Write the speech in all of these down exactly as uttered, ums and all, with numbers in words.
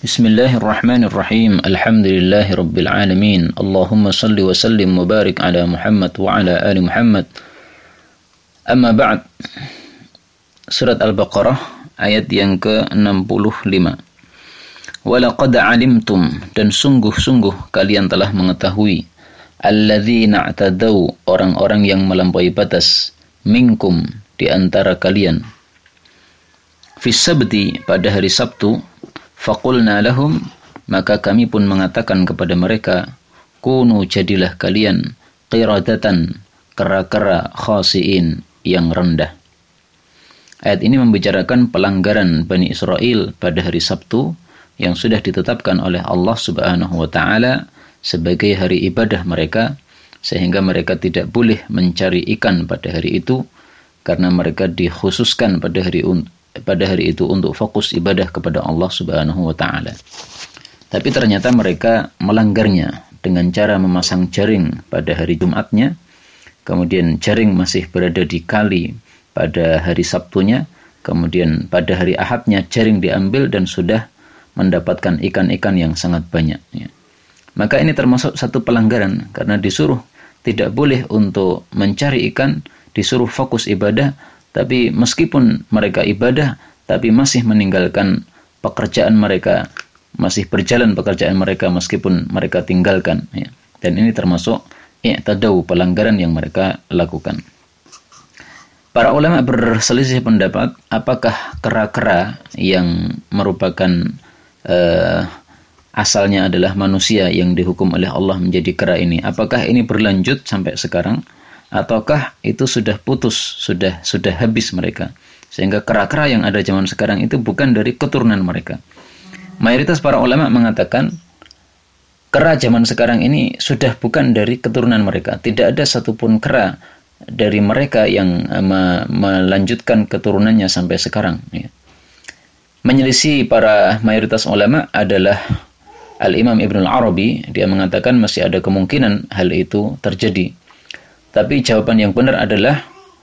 Bismillahirrahmanirrahim. Alhamdulillahi rabbil alamin. Allahumma salli wa sallim wa barik ala Muhammad wa ala ali Muhammad. Amma ba'd. Surat Al-Baqarah ayat yang ke enam puluh lima. Walaqad alimtum, dan sungguh-sungguh kalian telah mengetahui, alladzina i'tadau, orang-orang yang melampaui batas, minkum, di antara kalian, fis sabti, pada hari Sabtu. Faqulna lahum, maka kami pun mengatakan kepada mereka, kunu, jadilah kalian, qiradatan, kera-kera, khasiin, yang rendah. Ayat ini membicarakan pelanggaran Bani Israel pada hari Sabtu yang sudah ditetapkan oleh Allah Subhanahu wa taala sebagai hari ibadah mereka, sehingga mereka tidak boleh mencari ikan pada hari itu karena mereka dikhususkan pada hari pada hari itu untuk fokus ibadah kepada Allah Subhanahu wa taala. Tapi ternyata mereka melanggarnya dengan cara memasang jaring pada hari Jumatnya, kemudian jaring masih berada di kali pada hari Sabtunya, kemudian pada hari Ahadnya jaring diambil dan sudah mendapatkan ikan-ikan yang sangat banyak, ya. Maka ini termasuk satu pelanggaran karena disuruh tidak boleh untuk mencari ikan, disuruh fokus ibadah, tapi meskipun mereka ibadah, tapi masih meninggalkan pekerjaan mereka, masih berjalan pekerjaan mereka meskipun mereka tinggalkan, ya. Dan ini termasuk i'tadau, pelanggaran yang mereka lakukan. Para ulama berselisih pendapat, apakah kera-kera yang merupakan uh, asalnya adalah manusia yang dihukum oleh Allah menjadi kera ini, apakah ini berlanjut sampai sekarang, ataukah itu sudah putus, sudah sudah habis mereka, sehingga kera-kera yang ada zaman sekarang itu bukan dari keturunan mereka. Mayoritas para ulama mengatakan kera zaman sekarang ini sudah bukan dari keturunan mereka. Tidak ada satupun kera dari mereka yang me- melanjutkan keturunannya sampai sekarang, ya. Menyelisih para mayoritas ulama adalah Al-Imam Ibn Al-Arabi. Dia mengatakan masih ada kemungkinan hal itu terjadi. Tapi jawaban yang benar adalah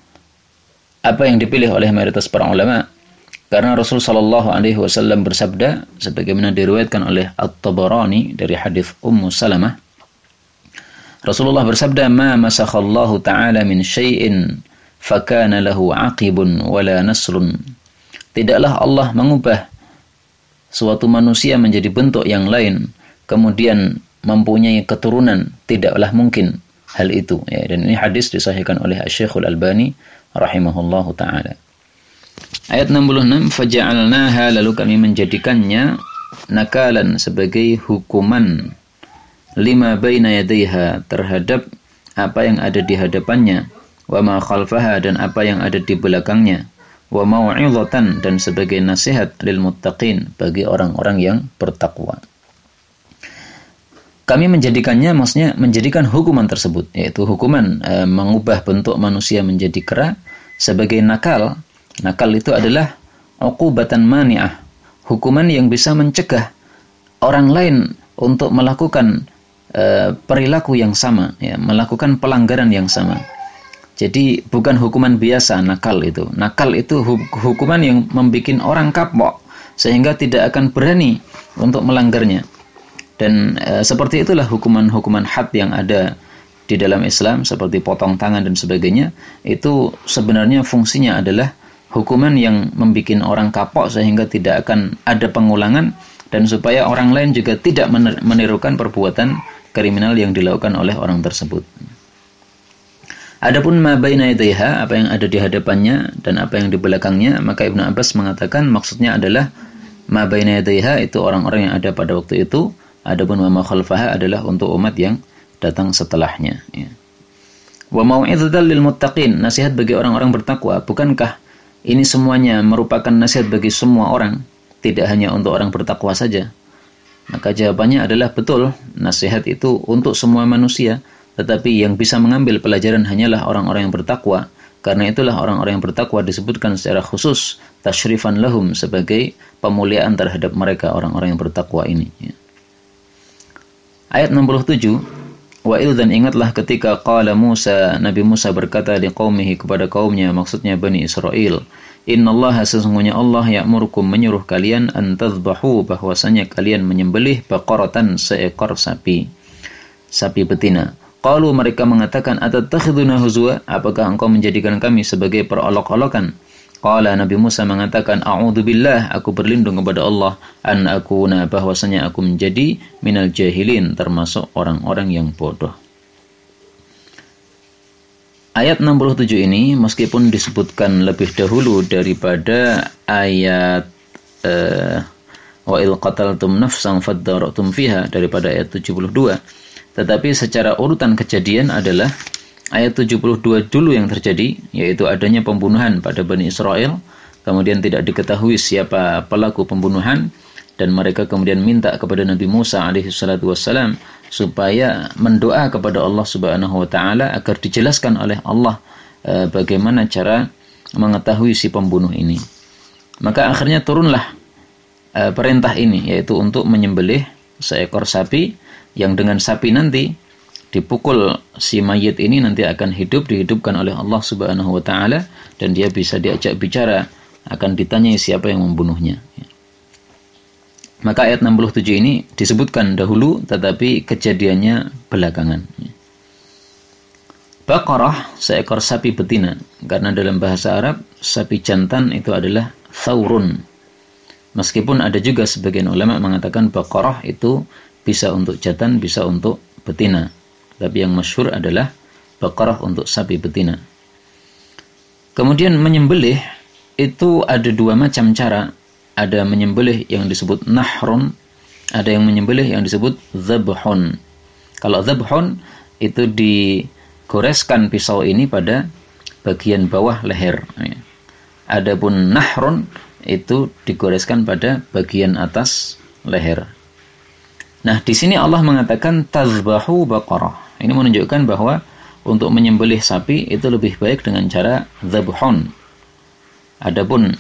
apa yang dipilih oleh mayoritas para ulama, karena Rasul sallallahu alaihi wasallam bersabda sebagaimana diriwayatkan oleh At-Tabarani dari hadis Ummu Salamah. Rasulullah bersabda, "Ma masakhallahu ta'ala min syai'in fakana lahu 'aqibun wala nasrun." Tidaklah Allah mengubah suatu manusia menjadi bentuk yang lain kemudian mempunyai keturunan, tidaklah mungkin hal itu, ya. Dan ini hadis disahihkan oleh Asy-Syaikh Al-Albani rahimahullahu taala. Ayat enam puluh enam, faja'alnaha, lalu kami menjadikannya, nakalan, sebagai hukuman, lima baina yadayha, terhadap apa yang ada di hadapannya, wa ma khalfaha, dan apa yang ada di belakangnya, wa mau'izatan, dan sebagai nasihat lil muttaqin, bagi orang-orang yang bertakwa. Kami menjadikannya, maksudnya menjadikan hukuman tersebut, yaitu hukuman e, mengubah bentuk manusia menjadi kera, sebagai nakal. Nakal itu adalah uqubatan mani'ah, hukuman yang bisa mencegah orang lain untuk melakukan e, perilaku yang sama, ya, melakukan pelanggaran yang sama. Jadi bukan hukuman biasa nakal itu. Nakal itu hukuman yang membuat orang kapok sehingga tidak akan berani untuk melanggarnya. Dan e, seperti itulah hukuman-hukuman had yang ada di dalam Islam, seperti potong tangan dan sebagainya. Itu sebenarnya fungsinya adalah hukuman yang membuat orang kapok sehingga tidak akan ada pengulangan, dan supaya orang lain juga tidak menirukan perbuatan kriminal yang dilakukan oleh orang tersebut. Adapun ma baina yadayha, apa yang ada di hadapannya dan apa yang di belakangnya, maka Ibnu Abbas mengatakan maksudnya adalah ma baina yadayha itu orang-orang yang ada pada waktu itu. Adapun wa ma khalfaha adalah untuk umat yang datang setelahnya, ya. Wa mau'izatan lil muttaqin, nasihat bagi orang-orang bertakwa. Bukankah ini semuanya merupakan nasihat bagi semua orang, tidak hanya untuk orang bertakwa saja? Maka jawabannya adalah betul, nasihat itu untuk semua manusia, tetapi yang bisa mengambil pelajaran hanyalah orang-orang yang bertakwa. Karena itulah orang-orang yang bertakwa disebutkan secara khusus tasyrifan lahum, sebagai pemuliaan terhadap mereka orang-orang yang bertakwa ini, ya. Ayat enam puluh tujuh, wa idh, dan ingatlah ketika qala Musa, Nabi Musa berkata liqaumihi, kepada kaumnya, maksudnya Bani Israel, Innallaha sesungguhnya Allah ya'murukum menyuruh kalian an tadhbahu bahwasanya kalian menyembelih baqaratan seekor sapi. Sapi betina. Qalu mereka mengatakan atattakhiduna huzwa apakah engkau menjadikan kami sebagai perolok-olokan? Qala Nabi Musa mengatakan a'udzubillah aku berlindung kepada Allah an akuna bahwasanya aku menjadi minal jahilin termasuk orang-orang yang bodoh. Ayat enam puluh tujuh ini meskipun disebutkan lebih dahulu daripada ayat uh, wa il qataltum nafsan fadara'tum fiha daripada ayat tujuh puluh dua, tetapi secara urutan kejadian adalah ayat tujuh puluh dua dulu yang terjadi, yaitu adanya pembunuhan pada Bani Israel, kemudian tidak diketahui siapa pelaku pembunuhan, dan mereka kemudian minta kepada Nabi Musa alaihi salatu wassalam supaya mendoa kepada Allah Subhanahu wa taala agar dijelaskan oleh Allah e, bagaimana cara mengetahui si pembunuh ini. Maka akhirnya turunlah e, perintah ini, yaitu untuk menyembelih seekor sapi yang dengan sapi nanti dipukul si mayit ini nanti akan hidup dihidupkan oleh Allah Subhanahu wa taala dan dia bisa diajak bicara, akan ditanyai siapa yang membunuhnya. Maka ayat enam puluh tujuh ini disebutkan dahulu tetapi kejadiannya belakangan. Baqarah seekor sapi betina, karena dalam bahasa Arab sapi jantan itu adalah thawrun. Meskipun ada juga sebagian ulama mengatakan baqarah itu bisa untuk jantan, bisa untuk betina. Tapi yang masyhur adalah baqarah untuk sapi betina. Kemudian menyembelih itu ada dua macam cara. Ada menyembelih yang disebut nahrun, ada yang menyembelih yang disebut zabhun. Kalau zabhun itu digoreskan pisau ini pada bagian bawah leher. Adapun nahrun itu digoreskan pada bagian atas leher. Nah, di sini Allah mengatakan tazbahu baqarah. Ini menunjukkan bahwa untuk menyembelih sapi itu lebih baik dengan cara zabhun. Adapun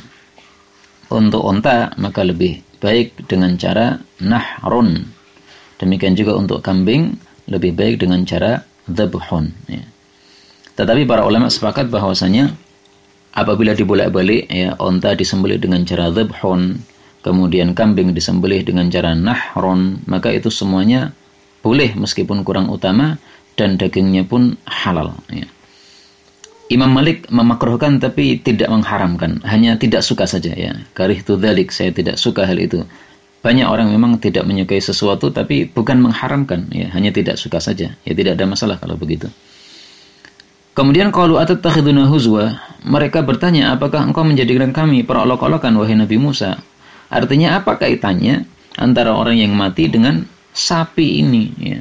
untuk unta maka lebih baik dengan cara nahrun. Demikian juga untuk kambing lebih baik dengan cara zabhun. Ya. Tetapi para ulama sepakat bahwasanya apabila dibolak-balik, ya, unta disembelih dengan cara zabhun, kemudian kambing disembelih dengan cara nahrun, maka itu semuanya boleh meskipun kurang utama dan dagingnya pun halal. Ya. Imam Malik memakruhkan tapi tidak mengharamkan, hanya tidak suka saja, ya. Karihtu dzalik, saya tidak suka hal itu. Banyak orang memang tidak menyukai sesuatu tapi bukan mengharamkan, ya, hanya tidak suka saja. Ya tidak ada masalah kalau begitu. Kemudian qalu atattakhiduna huzwa, mereka bertanya, apakah engkau menjadikan kami perolok-olokan wahai Nabi Musa? Artinya apa kaitannya antara orang yang mati dengan sapi ini, ya?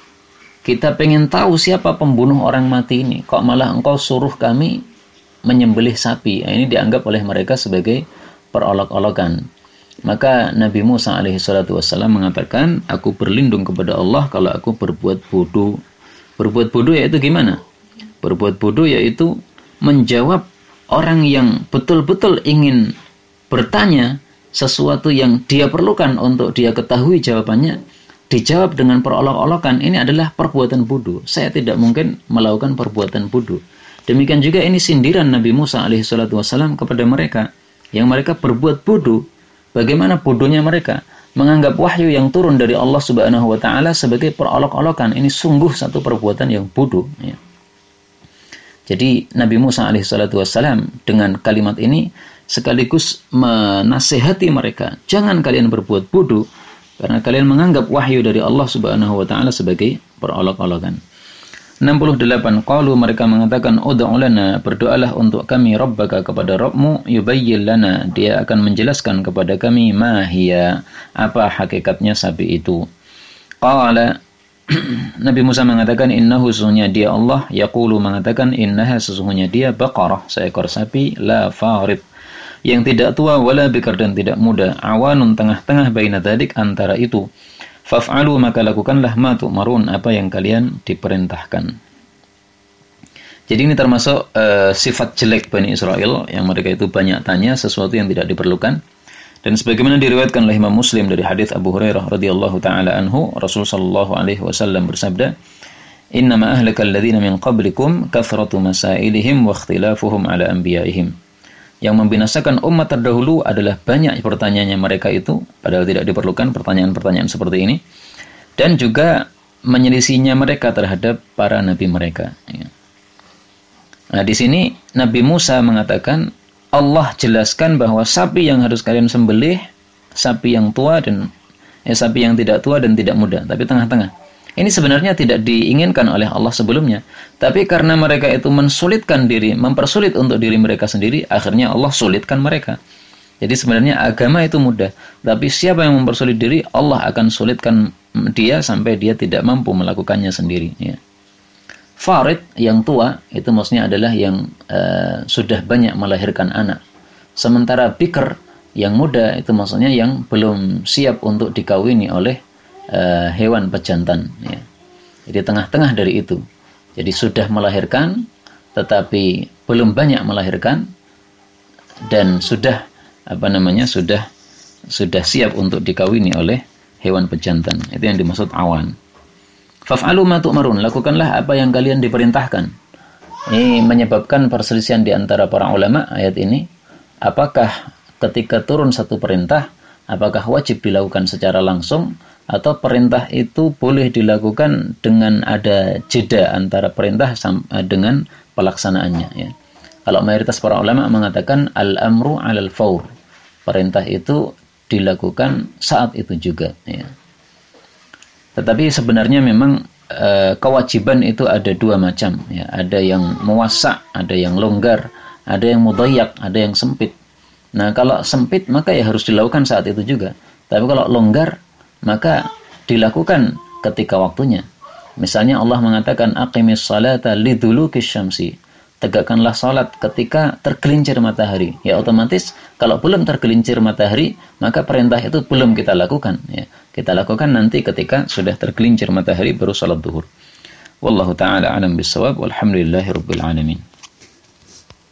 Kita pengen tahu siapa pembunuh orang mati ini. Kok malah engkau suruh kami menyembelih sapi? Nah, ini dianggap oleh mereka sebagai perolok-olokan. Maka Nabi Musa alaihi salatu wassalam mengatakan, aku berlindung kepada Allah kalau aku berbuat bodoh. Berbuat bodoh yaitu gimana? Berbuat bodoh yaitu menjawab orang yang betul-betul ingin bertanya sesuatu yang dia perlukan untuk dia ketahui jawabannya, dijawab dengan perolok-olokan. Ini adalah perbuatan bodoh. Saya tidak mungkin melakukan perbuatan bodoh. Demikian juga ini sindiran Nabi Musa alaihi salatu wassalam kepada mereka yang mereka berbuat bodoh. Bagaimana bodohnya mereka menganggap wahyu yang turun dari Allah Subhanahu wa taala sebagai perolok-olokan. Ini sungguh satu perbuatan yang bodoh, ya. Jadi Nabi Musa alaihi salatu wassalam dengan kalimat ini sekaligus menasihati mereka, jangan kalian berbuat bodoh karena kalian menganggap wahyu dari Allah Subhanahu wa taala sebagai perolok-olokan. enam puluh delapan, qalu mereka mengatakan ud'u lana, berdoalah untuk kami rabbaka kepada Rabbmu, yubayyin lana, dia akan menjelaskan kepada kami ma hiya, apa hakikatnya sapi itu. Qala Nabi Musa mengatakan innahu, sesungguhnya dia Allah, yaqulu mengatakan innaha, sesungguhnya dia baqarah, seekor sapi, la farid, yang tidak tua, wala bikar, dan tidak muda, awanun, tengah-tengah, baina dzalik, antara itu. Faf'alu, maka lakukanlah ma tu'marun, apa yang kalian diperintahkan. Jadi ini termasuk uh, sifat jelek Bani Israel, yang mereka itu banyak tanya sesuatu yang tidak diperlukan. Dan sebagaimana diriwayatkan oleh Imam Muslim dari hadis Abu Hurairah radhiyallahu taala anhu, Rasul sallallahu alaihi wasallam bersabda, "Innama ahlakal ladzina min qablikum kathratu masailihim wa ikhtilafuhum ala anbiya'ihim." Yang membinasakan umat terdahulu adalah banyak pertanyaannya mereka itu, padahal tidak diperlukan pertanyaan-pertanyaan seperti ini. Dan juga menyelisihinya mereka terhadap para nabi mereka. Nah, di sini Nabi Musa mengatakan, Allah jelaskan bahwa sapi yang harus kalian sembelih, sapi yang tua dan eh, sapi yang tidak tua dan tidak muda, tapi tengah-tengah. Ini sebenarnya tidak diinginkan oleh Allah sebelumnya. Tapi karena mereka itu mensulitkan diri, mempersulit untuk diri mereka sendiri, akhirnya Allah sulitkan mereka. Jadi sebenarnya agama itu mudah. Tapi siapa yang mempersulit diri, Allah akan sulitkan dia sampai dia tidak mampu melakukannya sendiri. Ya. Farid yang tua, itu maksudnya adalah yang uh, sudah banyak melahirkan anak. Sementara bikr yang muda, itu maksudnya yang belum siap untuk dikawini oleh Uh, hewan pejantan, ya. Jadi tengah-tengah dari itu. Jadi sudah melahirkan, tetapi belum banyak melahirkan, dan sudah apa namanya sudah sudah siap untuk dikawini oleh hewan pejantan. Itu yang dimaksud awan. Faf'alu ma tu'marun, lakukanlah apa yang kalian diperintahkan. Ini menyebabkan perselisihan di antara para ulama ayat ini. Apakah ketika turun satu perintah, apakah wajib dilakukan secara langsung, atau perintah itu boleh dilakukan dengan ada jeda antara perintah dengan pelaksanaannya, ya. Kalau mayoritas para ulama mengatakan al-amru 'alal faur. Perintah itu dilakukan saat itu juga, ya. Tetapi sebenarnya memang e, kewajiban itu ada dua macam, ya. Ada yang muwassa', ada yang longgar, ada yang mudayyak, ada yang sempit. Nah, kalau sempit maka ya harus dilakukan saat itu juga. Tapi kalau longgar maka dilakukan ketika waktunya. Misalnya Allah mengatakan aqimis salata lidulukis syamsi. Tegakkanlah salat ketika tergelincir matahari. Ya otomatis kalau belum tergelincir matahari, maka perintah itu belum kita lakukan, ya. Kita lakukan nanti ketika sudah tergelincir matahari baru salat zuhur. Wallahu taala alam bissawab. Walhamdulillahirabbil alamin.